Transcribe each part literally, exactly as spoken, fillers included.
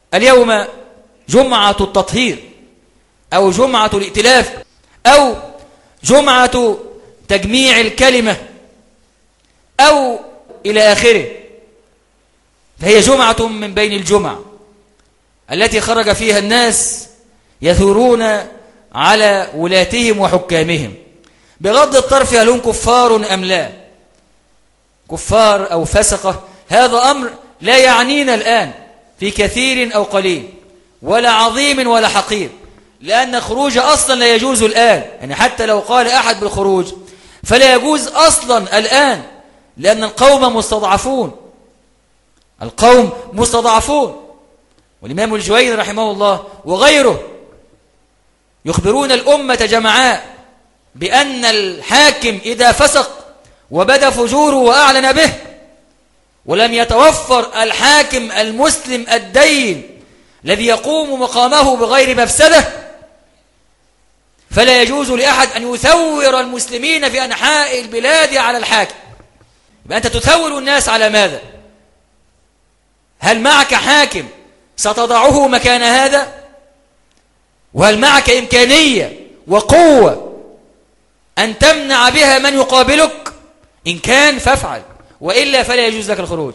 اليوم جمعة التطهير أو جمعة الائتلاف أو جمعة تجميع الكلمة أو إلى آخره، فهي جمعة من بين الجمع التي خرج فيها الناس يثورون على ولاتهم وحكامهم بغض الطرف هل هم كفار أم لا، كفار أو فسقة، هذا أمر لا يعنينا الآن في كثير أو قليل ولا عظيم ولا حقير، لأن خروج أصلا لا يجوز الآن، يعني حتى لو قال أحد بالخروج فلا يجوز أصلا الآن، لأن القوم مستضعفون، القوم مستضعفون. والإمام الجويني رحمه الله وغيره يخبرون الأمة جمعاء بأن الحاكم إذا فسق وبدا فجوره وأعلن به ولم يتوفر الحاكم المسلم الدين الذي يقوم مقامه بغير مفسدة فلا يجوز لأحد أن يثور المسلمين في أنحاء البلاد على الحاكم. يبقى أنت تثور الناس على ماذا؟ هل معك حاكم ستضعه مكان هذا؟ وهل معك إمكانية وقوة أن تمنع بها من يقابلك؟ إن كان فافعل، وإلا فلا يجوز لك الخروج،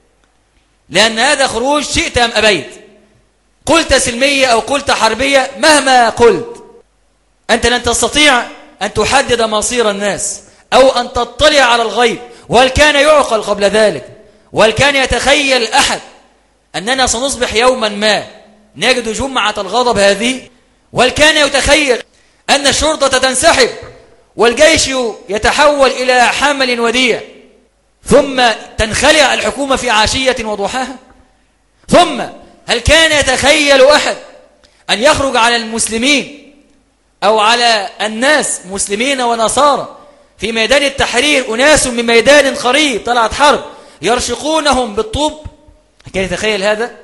لأن هذا خروج شئت أم أبيت، قلت سلمية أو قلت حربية، مهما قلت أنت لن تستطيع أن تحدد مصير الناس أو أن تطلع على الغيب. وهل كان يعقل قبل ذلك؟ وهل كان يتخيل أحد أننا سنصبح يوما ما نجد جمعة الغضب هذه؟ وهل كان يتخيل أن الشرطة تنسحب والجيش يتحول إلى حمل وديع ثم تنخلع الحكومة في عشية وضحاها؟ ثم هل كان يتخيل أحد أن يخرج على المسلمين أو على الناس مسلمين ونصارى في ميدان التحرير أناس من ميدان قريب طلعت حرب يرشقونهم بالطوب؟ كان يتخيل هذا؟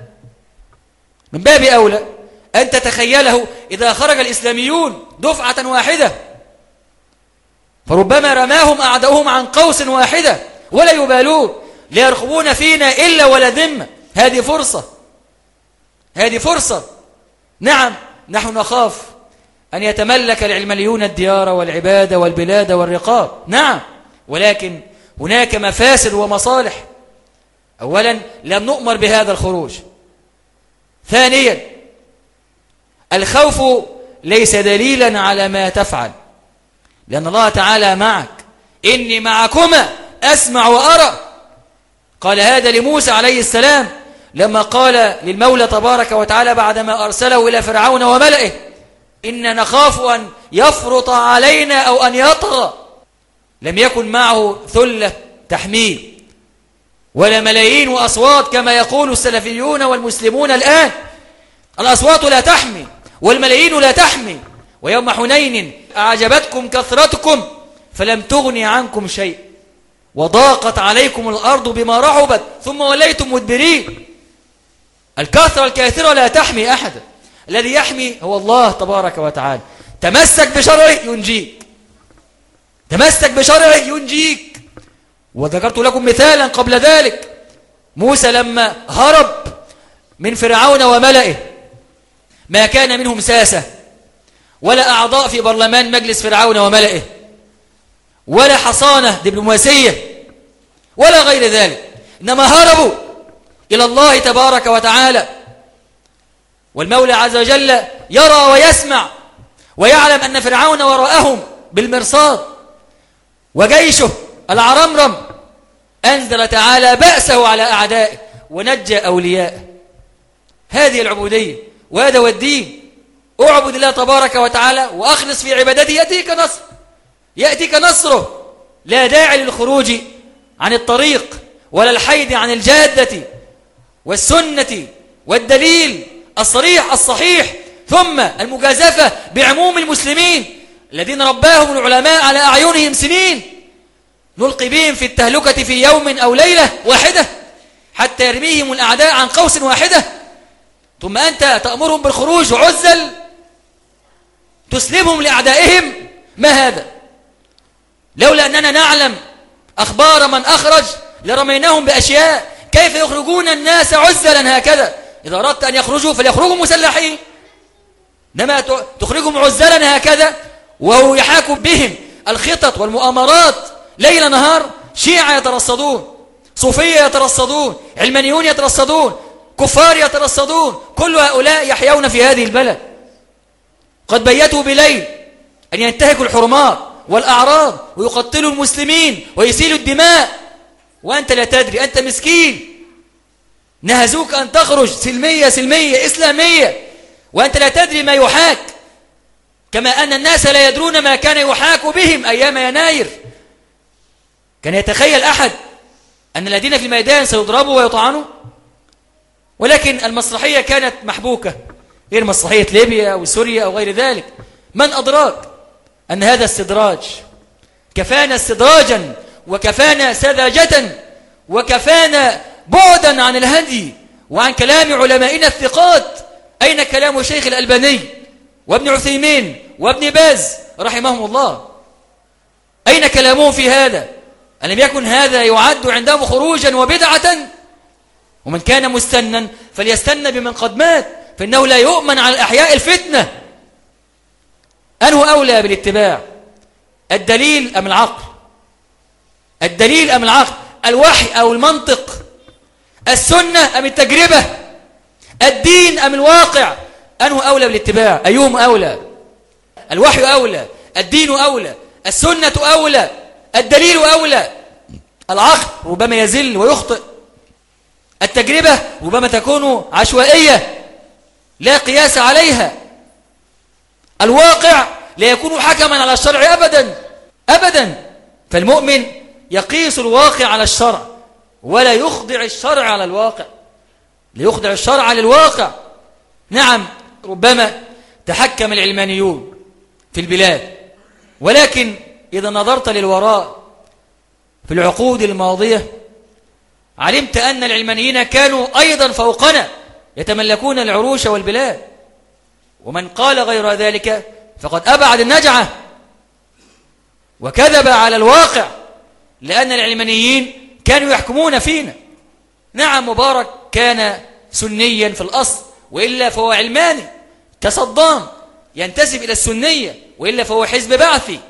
من باب أولى أن تتخيله إذا خرج الإسلاميون دفعة واحدة فربما رماهم أعداؤهم عن قوس واحدة ولا يبالون، لا يرقبون فينا إلا ولا ذمة. هذه فرصة، هذه فرصة. نعم نحن نخاف أن يتملك العلمانيون الديار والعبادة والبلاد والرقاب، نعم، ولكن هناك مفاسد ومصالح. أولا لم نؤمر بهذا الخروج. ثانيا الخوف ليس دليلا على ما تفعل، لأن الله تعالى معك، إني معكما أسمع وأرى. قال هذا لموسى عليه السلام لما قال للمولى تبارك وتعالى بعدما أرسله إلى فرعون وملئه إن نخاف أن يفرط علينا أو أن يطغى. لم يكن معه ثلة تحميه ولا ملايين وأصوات كما يقول السلفيون والمسلمون الآن. الأصوات لا تحمي والملايين لا تحمي. ويوم حنين أعجبتكم كثرتكم فلم تغني عنكم شيء وضاقت عليكم الأرض بما رحبت ثم وليتم مدبرين. الكثرة الكاثرة لا تحمي أحدا، الذي يحمي هو الله تبارك وتعالى. تمسك بشرعه ينجيك، تمسك بشرعه ينجيك. وذكرت لكم مثالا قبل ذلك، موسى لما هرب من فرعون وملئه ما كان منهم ساسة ولا أعضاء في برلمان مجلس فرعون وملئه ولا حصانة دبلوماسية ولا غير ذلك، إنما هربوا إلى الله تبارك وتعالى. والمولى عز وجل يرى ويسمع ويعلم أن فرعون وراءهم بالمرصاد وجيشه العرمرم. أنزل تعالى بأسه على أعدائه ونجى أوليائه. هذه العبودية وهذا هو الدين. اعبد الله تبارك وتعالى وأخلص في عبادته يأتيك نصر، يأتيك نصره. لا داعي للخروج عن الطريق ولا الحيد عن الجادة والسنة والدليل الصريح الصحيح، ثم المجازفة بعموم المسلمين الذين رباهم العلماء على أعينهم سنين، نلقي بهم في التهلكة في يوم أو ليلة واحدة حتى يرميهم الأعداء عن قوس واحدة، ثم أنت تأمرهم بالخروج عزل تسلمهم لأعدائهم. ما هذا؟ لولا أننا نعلم أخبار من أخرج لرميناهم بأشياء. كيف يخرجون الناس عزلا هكذا إذا أردت أن يخرجوا فليخرجوا مسلحين، إنما تخرجهم عزلا هكذا وهو يحاك بهم الخطط والمؤامرات ليل نهار. شيعة يترصدون، صوفية يترصدون، علمانيون يترصدون، كفار يترصدون، كل هؤلاء يحيون في هذه البلد. قد بيتوا بليل أن ينتهكوا الحرمات والأعراض ويقتلوا المسلمين ويسيلوا الدماء، وأنت لا تدري، أنت مسكين. نهزوك أن تخرج سلمية سلمية إسلامية وأنت لا تدري ما يحاك، كما أن الناس لا يدرون ما كان يحاك بهم أيام يناير. كان يتخيل أحد أن الذين في الميدان سيضربوا ويطعنوا؟ ولكن المسرحية كانت محبوكة، غير مسرحية ليبيا وسوريا أو غير ذلك. من أدراك أن هذا استدراج؟ كفانا استدراجا وكفانا سذاجة وكفانا بعدا عن الهدي وعن كلام علمائنا الثقات. أين كلام شيخ الألباني وابن عثيمين وابن باز رحمهم الله؟ أين كلامهم في هذا؟ ألم يكن هذا يعد عندهم خروجا وبدعة؟ ومن كان مستنا فليستن بمن قد مات، فإنه لا يؤمن على الأحياء الفتنة. أنه أولى بالاتباع؟ الدليل أم العقل؟ الدليل أم العقل؟ الوحي أو المنطق؟ السنة أم التجربة؟ الدين أم الواقع؟ أنه أولى بالاتباع؟ أيهم أولى؟ الوحي أولى، الدين أولى، السنة أولى، الدليل أولى. العقل ربما يزل ويخطئ، التجربة ربما تكون عشوائية لا قياس عليها، الواقع لا يكون حكما على الشرع أبدا أبدا. فالمؤمن يقيس الواقع على الشرع ولا يخضع الشرع على الواقع، ليخضع الشرع على الواقع. نعم، ربما تحكم العلمانيون في البلاد، ولكن إذا نظرت للوراء في العقود الماضية علمت أن العلمانيين كانوا أيضا فوقنا يتملكون العروش والبلاد. ومن قال غير ذلك فقد أبعد النجعة وكذب على الواقع، لأن العلمانيين كانوا يحكمون فينا. نعم، مبارك كان سنيا في الأصل، وإلا فهو علماني كصدام ينتسب إلى السنية، وإلا فهو حزب بعثي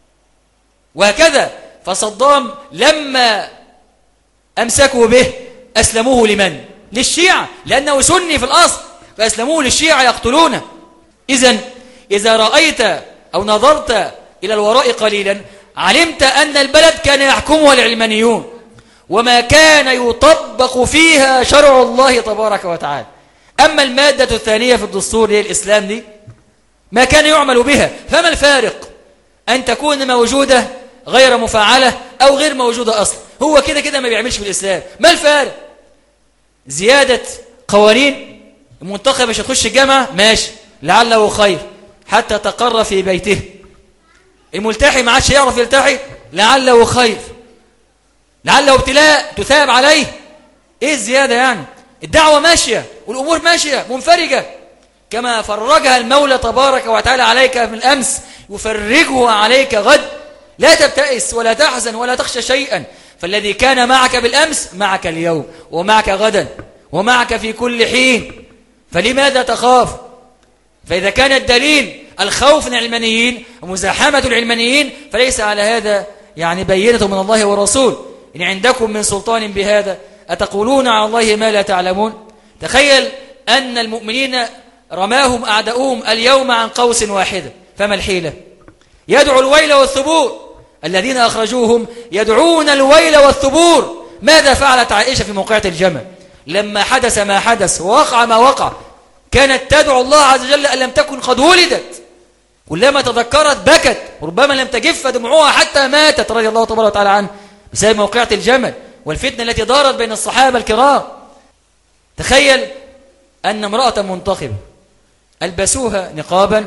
وهكذا. فصدام لما أمسكوا به أسلموه لمن؟ للشيعة، لأنه سني في الأصل، فأسلموه للشيعة يقتلونه. إذن إذا رأيت أو نظرت إلى الوراء قليلا علمت أن البلد كان يحكمها العلمانيون، وما كان يطبق فيها شرع الله تبارك وتعالى. أما المادة الثانية في الدستور هي الإسلام دي ما كان يعمل بها. فما الفارق أن تكون موجودة غير مفعلة أو غير موجودة أصلا؟ هو كده كده ما بيعملش في الإسلام. ما الفارق؟ زيادة قوانين، المنتخب مش هتخش الجامعة، ماشي، لعله خير حتى تقر في بيته. الملتحي ما عادش يعرف يلتحي، لعله خير، لعله ابتلاء تثاب عليه. ايه الزيادة يعني؟ الدعوة ماشية والأمور ماشية منفرجة، كما فرجها المولى تبارك وتعالى عليك من الأمس يفرجه عليك غد. لا تبتئس ولا تحزن ولا تخشى شيئا، فالذي كان معك بالأمس معك اليوم ومعك غدا ومعك في كل حين، فلماذا تخاف؟ فإذا كان الدليل الخوف من العلمانيين ومزاحمة العلمانيين فليس على هذا يعني بينة من الله ورسول. إن عندكم من سلطان بهذا أتقولون على الله ما لا تعلمون. تخيل أن المؤمنين رماهم أعداؤهم اليوم عن قوس واحدة، فما الحيلة؟ يدعو الويل والثبور، الذين أخرجوهم يدعون الويل والثبور. ماذا فعلت عائشة في موقعة الجمل لما حدث ما حدث ووقع ما وقع؟ كانت تدعو الله عز وجل أن لم تكن قد ولدت، كلما تذكرت بكت، وربما لم تجف دموعها حتى ماتت رضي الله تبارك وتعالى عنه بسبب موقعة الجمل والفتنة التي دارت بين الصحابة الكرام. تخيل أن امرأة منتخبة ألبسوها نقابا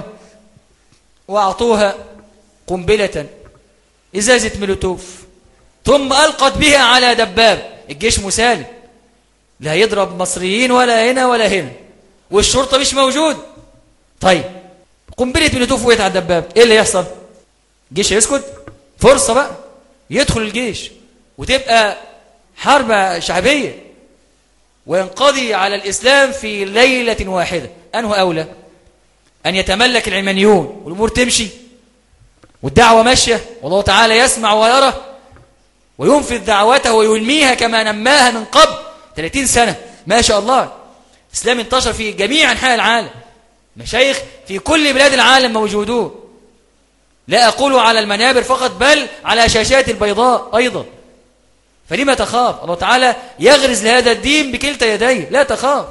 وأعطوها قنبلة إزازة ميلوتوف ثم ألقت بها على دباب. الجيش مسالم، لا يضرب مصريين ولا هنا ولا هنا، والشرطة مش موجود. طيب قنبلة ميلوتوف وقعت على الدباب، إيه اللي يحصل؟ الجيش يسكت؟ فرصة بقى يدخل الجيش وتبقى حرب شعبية. وينقضي على الإسلام في ليلة واحدة، أنه أولى أن يتملك العلمانيون والأمور تمشي والدعوة ماشية والله تعالى يسمع ويرى وينفذ دعوته وينميها كما نماها من قبل ثلاثين سنة ما شاء الله. الإسلام انتشر في جميع أنحاء العالم، مشايخ في كل بلاد العالم موجودون، لا أقول على المنابر فقط بل على شاشات البيضاء أيضا. فلما تخاف؟ الله تعالى يغرز لهذا الدين بكلتا يديه، لا تخاف.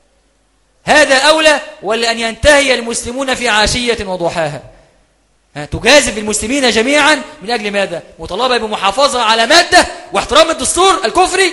هذا أولى ولا أن ينتهي المسلمون في عاشية وضحاها؟ تجازف المسلمين جميعا من أجل ماذا؟ مطالبة بمحافظة على مادة واحترام الدستور الكفري.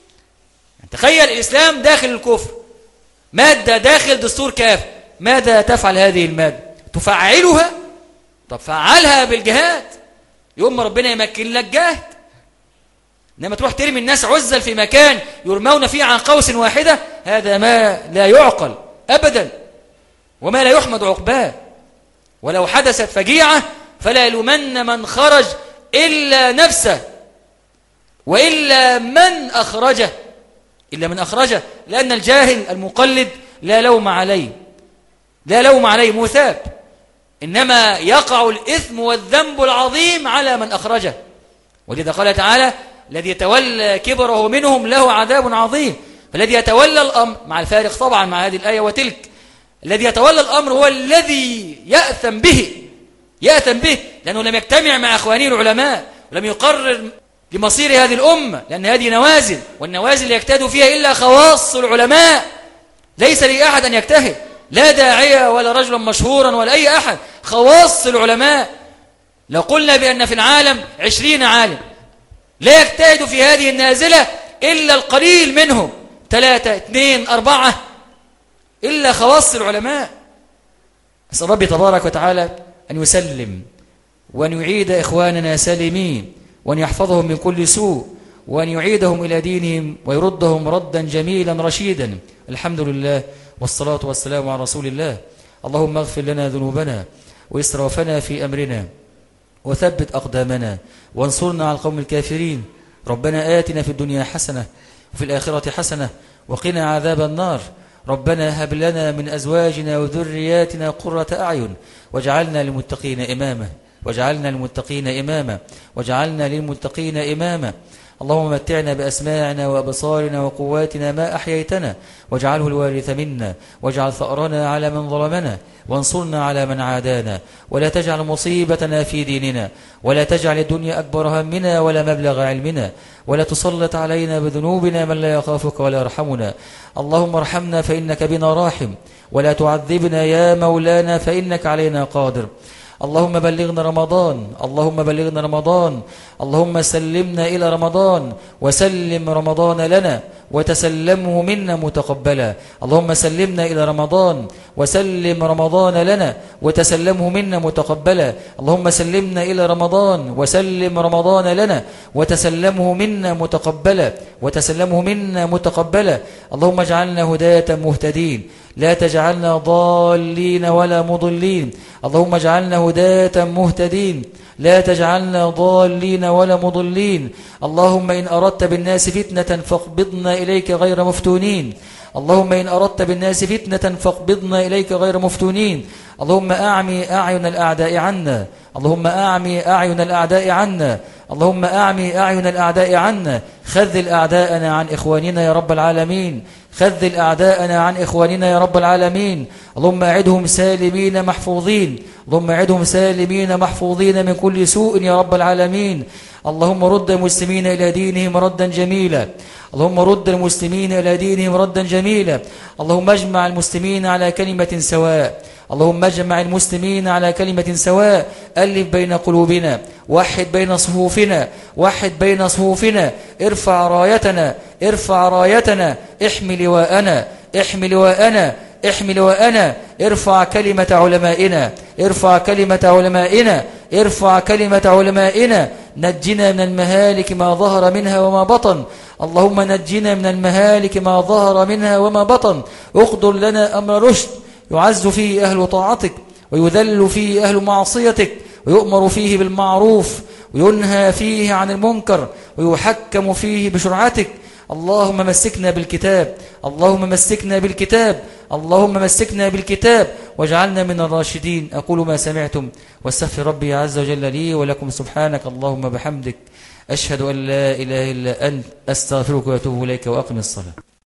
تخيل الإسلام داخل الكفر، مادة داخل دستور كافر. ماذا تفعل هذه المادة؟ تفعلها؟ طب فعلها بالجهاد، يوم ربنا يمكن لك جهد. إنما تروح ترمي الناس عزل في مكان يرمون فيه عن قوس واحدة، هذا ما لا يعقل أبدا وما لا يحمد عقباه. ولو حدثت فجيعة فلا يلومن من خرج إلا نفسه وإلا من أخرجه، إلا من أخرجه، لأن الجاهل المقلد لا لوم عليه، لا لوم عليه مثاب، إنما يقع الإثم والذنب العظيم على من أخرجه. ولذا قال تعالى: الذي يتولى كبره منهم له عذاب عظيم. فالذي يتولى الأمر، مع الفارق طبعا مع هذه الآية وتلك، الذي يتولى الأمر هو الذي يأثم به، يأثم به لأنه لم يجتمع مع أخوانه العلماء ولم يقرر لمصير هذه الأمة، لأن هذه نوازل، والنوازل يجتهد فيها إلا خواص العلماء، ليس لأحد أن يجتهد، لا داعية ولا رجلا مشهورا ولا أي أحد، خواص العلماء. لو قلنا بأن في العالم عشرين عالم لا يجتهد في هذه النازلة إلا القليل منهم، ثلاثة اثنين أربعة، إلا خواص العلماء. أسأل ربي تبارك وتعالى أن يسلم وأن يعيد إخواننا سالمين وأن يحفظهم من كل سوء وأن يعيدهم إلى دينهم ويردهم ردا جميلا رشيدا. الحمد لله والصلاة والسلام على رسول الله. اللهم اغفر لنا ذنوبنا وإسرافنا في أمرنا وثبت أقدامنا وانصرنا على القوم الكافرين. ربنا آتنا في الدنيا حسنة وفي الآخرة حسنة وقنا عذاب النار. ربنا هب لنا من أزواجنا وذرياتنا قرة أعين واجعلنا للمتقين إماما واجعلنا للمتقين إماما واجعلنا للمتقين إماما. اللهم متعنا بأسماعنا وأبصارنا وقواتنا ما أحييتنا واجعله الوارث منا واجعل ثأرنا على من ظلمنا وانصرنا على من عادانا ولا تجعل مصيبتنا في ديننا ولا تجعل الدنيا أكبر همنا ولا مبلغ علمنا ولا تسلط علينا بذنوبنا من لا يخافك ولا يرحمنا. اللهم ارحمنا فإنك بنا راحم ولا تعذبنا يا مولانا فإنك علينا قادر. اللهم بلغنا رمضان، اللهم بلغنا رمضان، اللهم سلمنا إلى رمضان وسلم رمضان لنا وتسلمه منا متقبلا. اللهم سلمنا إلى رمضان وسلم رمضان لنا وتسلمه منا متقبلا. اللهم سلمنا إلى رمضان وسلم رمضان لنا وتسلمه منا متقبلا وتسلمه منا متقبلا. اللهم اجعلنا هداة مهتدين لا تجعلنا ضالين ولا مضلين. اللهم اجعلنا هداة مهتدين لا تجعلنا ضالين ولا مضلين. اللهم إن أردت بالناس فتنة فاقبضنا إليك غير مفتونين. اللهم إن أردت بالناس فتنة فاقبضنا إليك غير مفتونين. اللهم أعمي أعين الأعداء عنا. اللهم أعمي أعين الأعداء عنا. اللهم أعمي أعين الأعداء عنا. خذل أعداءنا عن إخواننا يا رب العالمين. خذل أعداءنا عن إخواننا يا رب العالمين. اللهم أعدهم سالمين محفوظين. اللهم أعدهم سالمين محفوظين من كل سوء يا رب العالمين. اللهم رد المسلمين إلى دينهم ردا جميلا. اللهم رد المسلمين إلى دينهم ردا جميلا. اللهم اجمع المسلمين على كلمة سواء. اللهم اجمع المسلمين على كلمة سواء. ألف بين قلوبنا، وحد بين صفوفنا، وحد بين صفوفنا. ارفع رايتنا، ارفع رايتنا، احمل لواءنا، احمل لواءنا، احمل لواءنا. ارفع كلمة علمائنا، ارفع كلمة علمائنا، ارفع كلمة علمائنا. نجنا من المهالك ما ظهر منها وما بطن. اللهم نجنا من المهالك ما ظهر منها وما بطن. اقدر لنا أمر رشد يعز فيه أهل طاعتك ويذل فيه أهل معصيتك ويؤمر فيه بالمعروف وينهى فيه عن المنكر ويحكم فيه بشرعتك. اللهم مسكنا بالكتاب، اللهم مسكنا بالكتاب، اللهم مسكنا بالكتاب واجعلنا من الراشدين. أقول ما سمعتم واستغفر ربي عز وجل لي ولكم. سبحانك اللهم بحمدك، أشهد أن لا إله إلا أنت، أستغفرك وأتوب إليك، وأقم الصلاة.